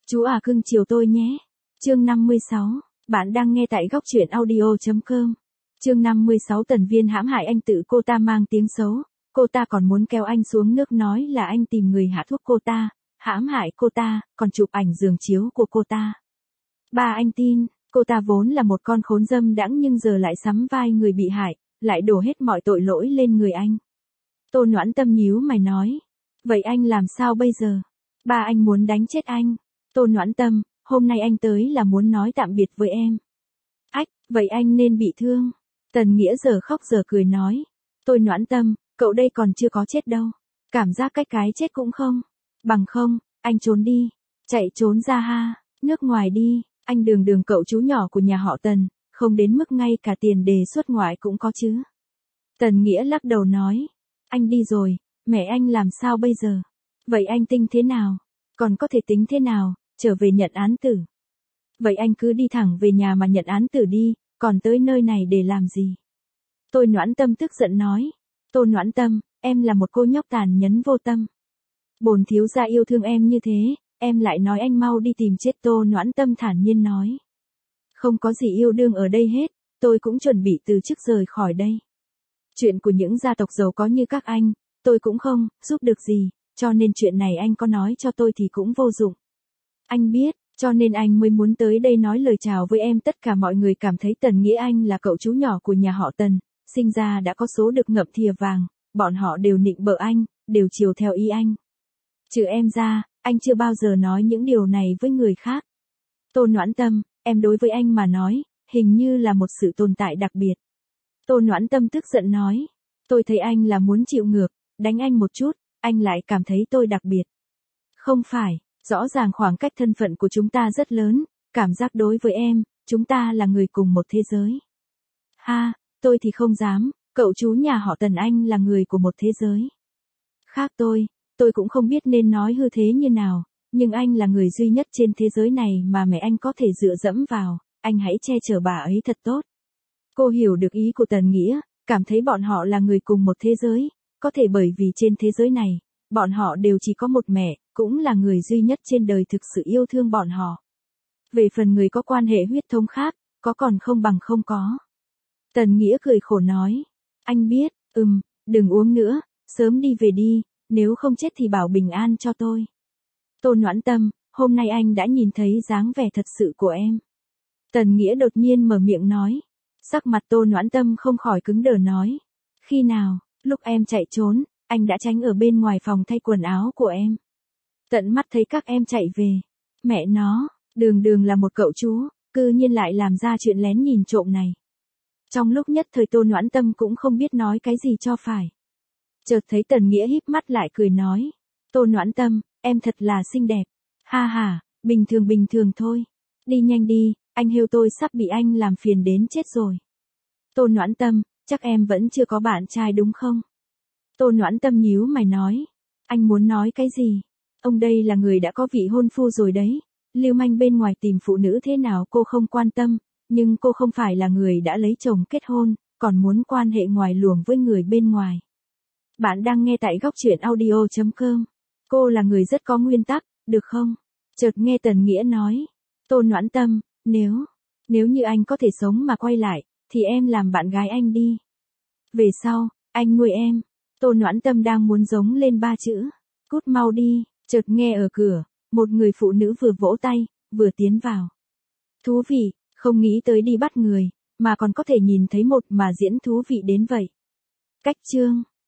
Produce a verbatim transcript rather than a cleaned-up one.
Chú à cưng chiều tôi nhé. Chương năm mươi sáu, bạn đang nghe tại góc truyện audio chấm com. Chương năm mươi sáu Tần Viên hãm hại anh tự cô ta mang tiếng xấu, cô ta còn muốn kéo anh xuống nước nói là anh tìm người hạ thuốc cô ta, hãm hại cô ta, còn chụp ảnh giường chiếu của cô ta. Ba anh tin, cô ta vốn là một con khốn dâm đãng nhưng giờ lại sắm vai người bị hại, lại đổ hết mọi tội lỗi lên người anh. Tô Noãn Tâm nhíu mày nói, vậy anh làm sao bây giờ? Ba anh muốn đánh chết anh. Tô Noãn Tâm, hôm nay anh tới là muốn nói tạm biệt với em. Ách, vậy anh nên bị thương. Tần Nghĩa giờ khóc giờ cười nói, Tô Noãn Tâm, cậu đây còn chưa có chết đâu. Cảm giác cách cái chết cũng không. Bằng không, anh trốn đi. Chạy trốn ra ha, nước ngoài đi, anh đường đường cậu chú nhỏ của nhà họ Tần, không đến mức ngay cả tiền đề xuất ngoại cũng có chứ. Tần Nghĩa lắc đầu nói, anh đi rồi, mẹ anh làm sao bây giờ? Vậy anh tính thế nào? Còn có thể tính thế nào, trở về nhận án tử. Vậy anh cứ đi thẳng về nhà mà nhận án tử đi, còn tới nơi này để làm gì? Tô Noãn Tâm tức giận nói, Tô Noãn Tâm, em là một cô nhóc tàn nhẫn vô tâm. Bổn thiếu gia yêu thương em như thế, em lại nói anh mau đi tìm chết. Tô Noãn Tâm thản nhiên nói. Không có gì yêu đương ở đây hết, tôi cũng chuẩn bị từ chức rời khỏi đây. Chuyện của những gia tộc giàu có như các anh, tôi cũng không giúp được gì, cho nên chuyện này anh có nói cho tôi thì cũng vô dụng. Anh biết, cho nên anh mới muốn tới đây nói lời chào với em. Tất cả mọi người cảm thấy Tần Nghĩa anh là cậu chú nhỏ của nhà họ Tần, sinh ra đã có số được ngậm thìa vàng, bọn họ đều nịnh bợ anh, đều chiều theo ý anh. Trừ em ra, anh chưa bao giờ nói những điều này với người khác. Tô Noãn Tâm, em đối với anh mà nói, hình như là một sự tồn tại đặc biệt. Tô Noãn Tâm tức giận nói, tôi thấy anh là muốn chịu ngược, đánh anh một chút, anh lại cảm thấy tôi đặc biệt. Không phải, rõ ràng khoảng cách thân phận của chúng ta rất lớn, cảm giác đối với em, chúng ta là người cùng một thế giới. Ha, tôi thì không dám, cậu chú nhà họ Tần anh là người của một thế giới. Khác tôi, tôi cũng không biết nên nói hư thế như nào, nhưng anh là người duy nhất trên thế giới này mà mẹ anh có thể dựa dẫm vào, anh hãy che chở bà ấy thật tốt. Cô hiểu được ý của Tần Nghĩa, cảm thấy bọn họ là người cùng một thế giới, có thể bởi vì trên thế giới này, bọn họ đều chỉ có một mẹ, cũng là người duy nhất trên đời thực sự yêu thương bọn họ. Về phần người có quan hệ huyết thống khác, có còn không bằng không có. Tần Nghĩa cười khổ nói, anh biết, ừm, đừng uống nữa, sớm đi về đi, nếu không chết thì bảo bình an cho tôi. Tô Noãn Tâm, hôm nay anh đã nhìn thấy dáng vẻ thật sự của em. Tần Nghĩa đột nhiên mở miệng nói. Sắc mặt Tô Noãn Tâm không khỏi cứng đờ nói. Khi nào, lúc em chạy trốn, anh đã tránh ở bên ngoài phòng thay quần áo của em. Tận mắt thấy các em chạy về. Mẹ nó, đường đường là một cậu chú, cư nhiên lại làm ra chuyện lén nhìn trộm này. Trong lúc nhất thời Tô Noãn Tâm cũng không biết nói cái gì cho phải. Chợt thấy Tần Nghĩa híp mắt lại cười nói. Tô Noãn Tâm, em thật là xinh đẹp. Ha ha, bình thường bình thường thôi. Đi nhanh đi, anh hêu tôi sắp bị anh làm phiền đến chết rồi. Tô Noãn Tâm, chắc em vẫn chưa có bạn trai đúng không? Tô Noãn Tâm nhíu mày nói. Anh muốn nói cái gì? Ông đây là người đã có vị hôn phu rồi đấy. Lưu manh bên ngoài tìm phụ nữ thế nào cô không quan tâm, nhưng cô không phải là người đã lấy chồng kết hôn, còn muốn quan hệ ngoài luồng với người bên ngoài. Bạn đang nghe tại góc truyện audio chấm com. Cô là người rất có nguyên tắc, được không? Chợt nghe Tần Nghĩa nói. Tô Noãn Tâm, nếu, nếu như anh có thể sống mà quay lại, thì em làm bạn gái anh đi. Về sau, anh nuôi em. Tô Noãn Tâm đang muốn giống lên ba chữ. Cút mau đi, chợt nghe ở cửa, một người phụ nữ vừa vỗ tay, vừa tiến vào. Thú vị, không nghĩ tới đi bắt người, mà còn có thể nhìn thấy một mà diễn thú vị đến vậy. Cách chương.